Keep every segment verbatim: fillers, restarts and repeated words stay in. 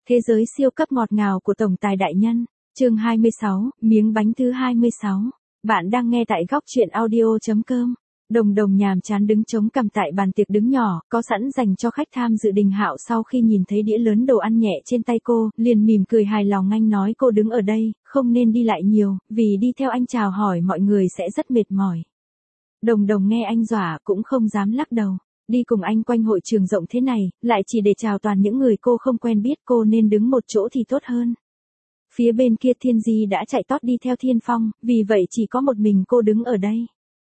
Thế giới siêu cấp ngọt ngào của tổng tài đại nhân. Chương hai mươi sáu, miếng bánh thứ hai mươi sáu. Bạn đang nghe tại góc truyện audio chấm com. Đồng Đồng nhàm chán đứng chống cằm tại bàn tiệc đứng nhỏ, có sẵn dành cho khách tham dự. Đình Hạo sau khi nhìn thấy đĩa lớn đồ ăn nhẹ trên tay cô, liền mỉm cười hài lòng. Anh nói cô đứng ở đây, không nên đi lại nhiều, vì đi theo anh chào hỏi mọi người sẽ rất mệt mỏi. Đồng Đồng nghe anh dọa cũng không dám lắc đầu. Đi cùng anh quanh hội trường rộng thế này, lại chỉ để chào toàn những người cô không quen biết, cô nên đứng một chỗ thì tốt hơn. Phía bên kia Thiên Di đã chạy tót đi theo Thiên Phong, vì vậy chỉ có một mình cô đứng ở đây.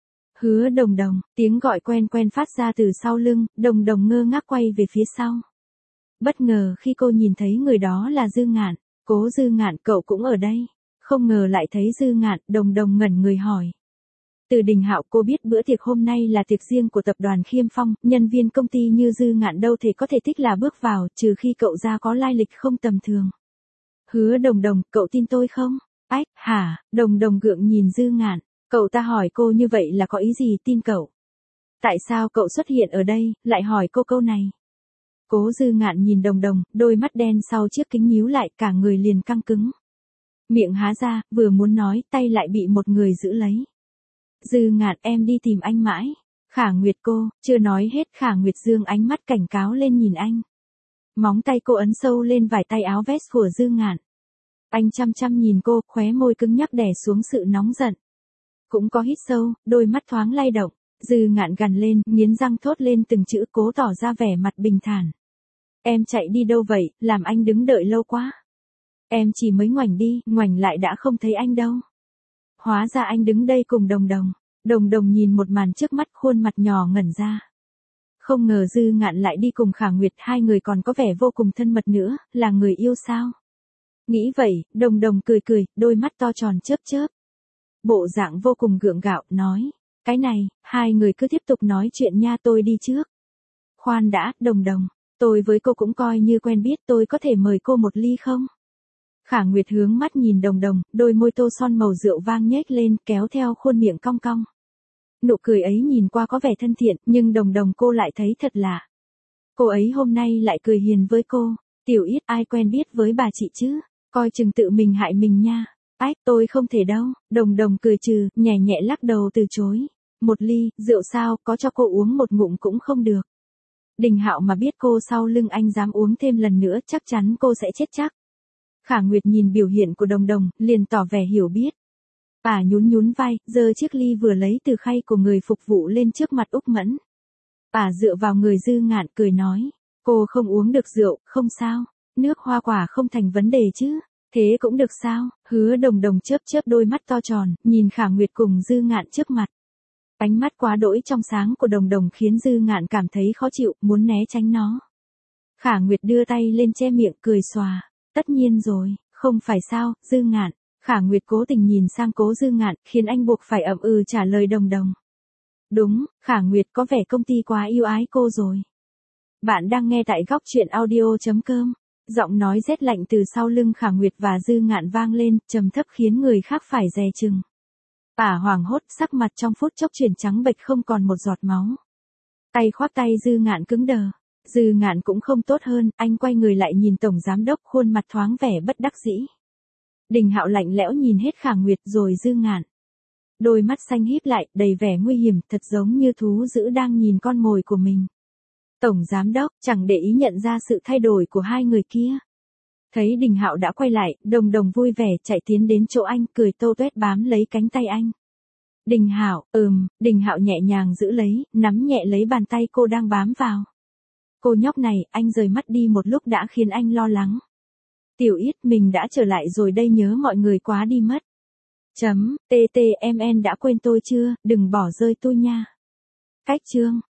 Hứa Đồng Đồng, tiếng gọi quen quen phát ra từ sau lưng, Đồng Đồng ngơ ngác quay về phía sau. Bất ngờ khi cô nhìn thấy người đó là Dư Ngạn. Cố Dư Ngạn, cậu cũng ở đây. Không ngờ lại thấy Dư Ngạn, Đồng Đồng ngẩn người hỏi. Từ Đình Hạo, cô biết bữa tiệc hôm nay là tiệc riêng của tập đoàn Khiêm Phong, nhân viên công ty như Dư Ngạn đâu thể có thể thích là bước vào, trừ khi cậu ra có lai lịch không tầm thường. Hứa Đồng Đồng, cậu tin tôi không? Ách, hả? Đồng Đồng gượng nhìn Dư Ngạn, cậu ta hỏi cô như vậy là có ý gì tin cậu? Tại sao cậu xuất hiện ở đây, lại hỏi cô câu này? Cố Dư Ngạn nhìn Đồng Đồng, đôi mắt đen sau chiếc kính nhíu lại, cả người liền căng cứng. Miệng há ra, vừa muốn nói, tay lại bị một người giữ lấy. Dư Ngạn, em đi tìm anh mãi. Khả Nguyệt cô, chưa nói hết Khả Nguyệt dương ánh mắt cảnh cáo lên nhìn anh. Móng tay cô ấn sâu lên vải tay áo vest của Dư Ngạn. Anh chăm chăm nhìn cô, khóe môi cứng nhắc đè xuống sự nóng giận. Cũng có hít sâu, đôi mắt thoáng lay động. Dư Ngạn gằn lên, nghiến răng thốt lên từng chữ, cố tỏ ra vẻ mặt bình thản. Em chạy đi đâu vậy, làm anh đứng đợi lâu quá. Em chỉ mới ngoảnh đi, ngoảnh lại đã không thấy anh đâu. Hóa ra anh đứng đây cùng Đồng Đồng. Đồng Đồng nhìn một màn trước mắt, khuôn mặt nhỏ ngẩn ra. Không ngờ Dư Ngạn lại đi cùng Khả Nguyệt, hai người còn có vẻ vô cùng thân mật nữa, là người yêu sao? Nghĩ vậy, Đồng Đồng cười cười, đôi mắt to tròn chớp chớp. Bộ dạng vô cùng gượng gạo, nói. Cái này, hai người cứ tiếp tục nói chuyện nha, tôi đi trước. Khoan đã, Đồng Đồng, tôi với cô cũng coi như quen biết, tôi có thể mời cô một ly không? Khả Nguyệt hướng mắt nhìn Đồng Đồng, đôi môi tô son màu rượu vang nhếch lên, kéo theo khuôn miệng cong cong. Nụ cười ấy nhìn qua có vẻ thân thiện, nhưng Đồng Đồng cô lại thấy thật lạ. Cô ấy hôm nay lại cười hiền với cô. Tiểu Yết, ai quen biết với bà chị chứ? Coi chừng tự mình hại mình nha. Ách, tôi không thể đâu. Đồng Đồng cười trừ, nhẹ nhẹ lắc đầu từ chối. Một ly, rượu sao, có cho cô uống một ngụm cũng không được. Đình Hạo mà biết cô sau lưng anh dám uống thêm lần nữa, chắc chắn cô sẽ chết chắc. Khả Nguyệt nhìn biểu hiện của Đồng Đồng, liền tỏ vẻ hiểu biết. Bà nhún nhún vai, giơ chiếc ly vừa lấy từ khay của người phục vụ lên trước mặt Úc Mẫn. Bà dựa vào người Dư Ngạn cười nói, cô không uống được rượu, không sao, nước hoa quả không thành vấn đề chứ, thế cũng được sao? Hứa Đồng Đồng chớp chớp đôi mắt to tròn, nhìn Khả Nguyệt cùng Dư Ngạn trước mặt. Ánh mắt quá đỗi trong sáng của Đồng Đồng khiến Dư Ngạn cảm thấy khó chịu, muốn né tránh nó. Khả Nguyệt đưa tay lên che miệng cười xòa. Tất nhiên rồi, không phải sao, Dư Ngạn. Khả Nguyệt cố tình nhìn sang Cố Dư Ngạn, khiến anh buộc phải ậm ừ trả lời Đồng Đồng. Đúng, Khả Nguyệt có vẻ công ty quá yêu ái cô rồi. Bạn đang nghe tại góc truyện audio chấm com. Giọng nói rét lạnh từ sau lưng Khả Nguyệt và Dư Ngạn vang lên, trầm thấp khiến người khác phải dè chừng. Bà hoảng hốt, sắc mặt trong phút chốc chuyển trắng bệch không còn một giọt máu. Tay khoác tay Dư Ngạn cứng đờ. Dư Ngạn cũng không tốt hơn, anh quay người lại nhìn Tổng Giám Đốc, khuôn mặt thoáng vẻ bất đắc dĩ. Đình Hạo lạnh lẽo nhìn hết Khả Nguyệt rồi Dư Ngạn. Đôi mắt xanh híp lại, đầy vẻ nguy hiểm, thật giống như thú dữ đang nhìn con mồi của mình. Tổng Giám Đốc chẳng để ý nhận ra sự thay đổi của hai người kia. Thấy Đình Hạo đã quay lại, Đồng Đồng vui vẻ chạy tiến đến chỗ anh, cười tô toét bám lấy cánh tay anh. Đình Hạo, ừm, Đình Hạo nhẹ nhàng giữ lấy, nắm nhẹ lấy bàn tay cô đang bám vào. Cô nhóc này, anh rời mắt đi một lúc đã khiến anh lo lắng. Tiểu Yết, mình đã trở lại rồi đây, nhớ mọi người quá đi mất. Chấm, tê tê em en đã quên tôi chưa, đừng bỏ rơi tôi nha. Cách chương.